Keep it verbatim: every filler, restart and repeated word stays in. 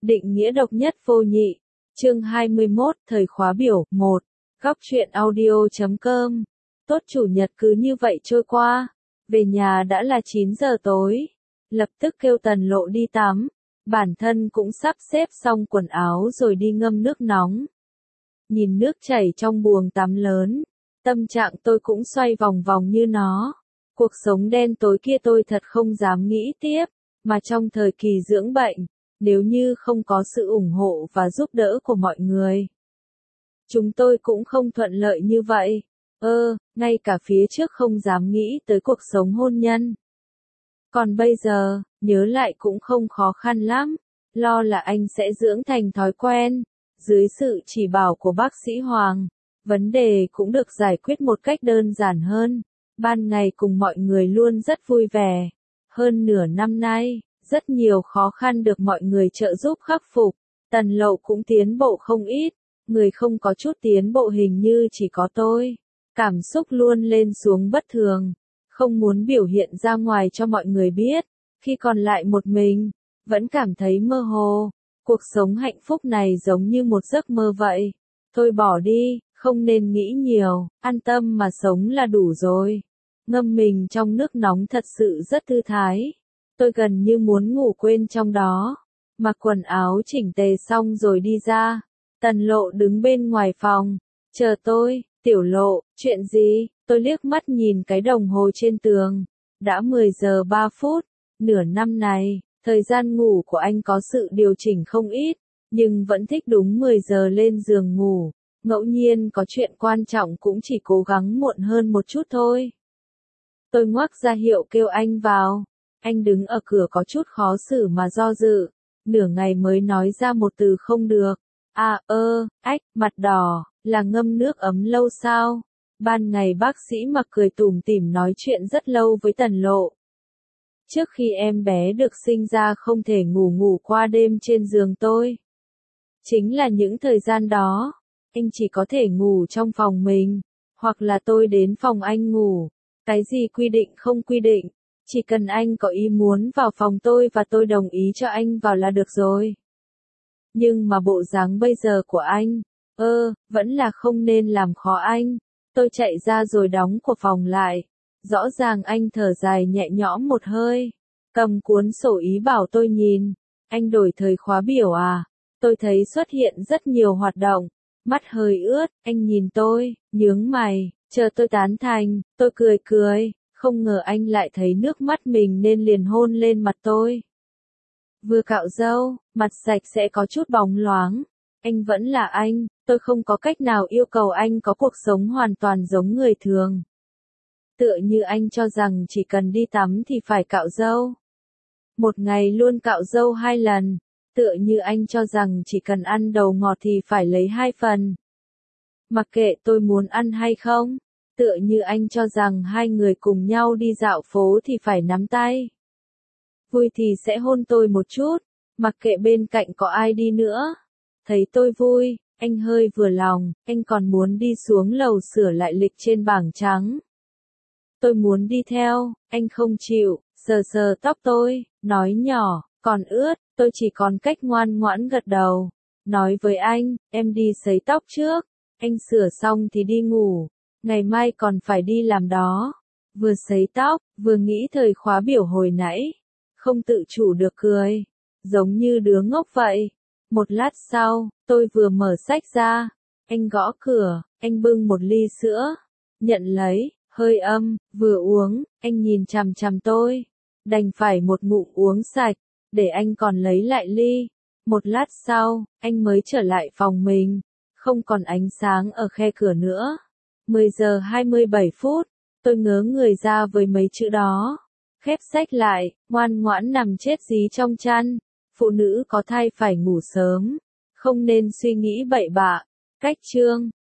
Định nghĩa độc nhất vô nhị. Chương hai mươi mốt, thời khóa biểu, một. Góc truyện audio chấm com. Tốt chủ nhật cứ như vậy trôi qua. Về nhà đã là chín giờ tối. Lập tức kêu Tần Lộ đi tắm. Bản thân cũng sắp xếp xong quần áo rồi đi ngâm nước nóng. Nhìn nước chảy trong buồng tắm lớn. Tâm trạng tôi cũng xoay vòng vòng như nó. Cuộc sống đen tối kia tôi thật không dám nghĩ tiếp. Mà trong thời kỳ dưỡng bệnh, nếu như không có sự ủng hộ và giúp đỡ của mọi người, chúng tôi cũng không thuận lợi như vậy. Ơ, ngay cả phía trước không dám nghĩ tới cuộc sống hôn nhân. Còn bây giờ, nhớ lại cũng không khó khăn lắm. Lo là anh sẽ dưỡng thành thói quen. Dưới sự chỉ bảo của bác sĩ Hoàng, vấn đề cũng được giải quyết một cách đơn giản hơn. Ban ngày cùng mọi người luôn rất vui vẻ. Hơn nửa năm nay, rất nhiều khó khăn được mọi người trợ giúp khắc phục. Tần Lộ cũng tiến bộ không ít. Người không có chút tiến bộ hình như chỉ có tôi. Cảm xúc luôn lên xuống bất thường. Không muốn biểu hiện ra ngoài cho mọi người biết. Khi còn lại một mình, vẫn cảm thấy mơ hồ. Cuộc sống hạnh phúc này giống như một giấc mơ vậy. Thôi bỏ đi, không nên nghĩ nhiều, an tâm mà sống là đủ rồi. Ngâm mình trong nước nóng thật sự rất thư thái. Tôi gần như muốn ngủ quên trong đó. Mặc quần áo chỉnh tề xong rồi đi ra. Tần Lộ đứng bên ngoài phòng. Chờ tôi. Tiểu Lộ, chuyện gì? Tôi liếc mắt nhìn cái đồng hồ trên tường. Đã mười giờ ba phút. Nửa năm này, thời gian ngủ của anh có sự điều chỉnh không ít. Nhưng vẫn thích đúng mười giờ lên giường ngủ. Ngẫu nhiên có chuyện quan trọng cũng chỉ cố gắng muộn hơn một chút thôi. Tôi ngoắc ra hiệu kêu anh vào. Anh đứng ở cửa có chút khó xử mà do dự. Nửa ngày mới nói ra một từ không được. À ơ, ách, mặt đỏ, là ngâm nước ấm lâu sao? Ban ngày bác sĩ mặc cười tủm tỉm nói chuyện rất lâu với Tần Lộ. Trước khi em bé được sinh ra không thể ngủ ngủ qua đêm trên giường tôi. Chính là những thời gian đó, anh chỉ có thể ngủ trong phòng mình, hoặc là tôi đến phòng anh ngủ. Cái gì quy định không quy định, chỉ cần anh có ý muốn vào phòng tôi và tôi đồng ý cho anh vào là được rồi. Nhưng mà bộ dáng bây giờ của anh, ơ, vẫn là không nên làm khó anh. Tôi chạy ra rồi đóng của phòng lại. Rõ ràng anh thở dài nhẹ nhõm một hơi. Cầm cuốn sổ ý bảo tôi nhìn. Anh đổi thời khóa biểu à? Tôi thấy xuất hiện rất nhiều hoạt động. Mắt hơi ướt, anh nhìn tôi, nhướng mày, chờ tôi tán thành. Tôi cười cười, không ngờ anh lại thấy nước mắt mình nên liền hôn lên mặt tôi. Vừa cạo râu, mặt sạch sẽ có chút bóng loáng. Anh vẫn là anh, tôi không có cách nào yêu cầu anh có cuộc sống hoàn toàn giống người thường. Tựa như anh cho rằng chỉ cần đi tắm thì phải cạo râu. Một ngày luôn cạo râu hai lần. Tựa như anh cho rằng chỉ cần ăn đầu ngọt thì phải lấy hai phần. Mặc kệ tôi muốn ăn hay không. Tựa như anh cho rằng hai người cùng nhau đi dạo phố thì phải nắm tay. Vui thì sẽ hôn tôi một chút. Mặc kệ bên cạnh có ai đi nữa. Thấy tôi vui, anh hơi vừa lòng. Anh còn muốn đi xuống lầu sửa lại lịch trên bảng trắng. Tôi muốn đi theo, anh không chịu, sờ sờ tóc tôi, nói nhỏ, còn ướt, tôi chỉ còn cách ngoan ngoãn gật đầu. Nói với anh, em đi sấy tóc trước, anh sửa xong thì đi ngủ, ngày mai còn phải đi làm đó. Vừa sấy tóc, vừa nghĩ thời khóa biểu hồi nãy, không tự chủ được cười, giống như đứa ngốc vậy. Một lát sau, tôi vừa mở sách ra, anh gõ cửa, anh bưng một ly sữa, nhận lấy. Hơi âm, vừa uống, anh nhìn chằm chằm tôi. Đành phải một ngụm uống sạch, để anh còn lấy lại ly. Một lát sau, anh mới trở lại phòng mình. Không còn ánh sáng ở khe cửa nữa. mười giờ hai mươi bảy phút, tôi ngớ người ra với mấy chữ đó. Khép sách lại, ngoan ngoãn nằm chết dí trong chăn. Phụ nữ có thai phải ngủ sớm. Không nên suy nghĩ bậy bạ. Cách chương.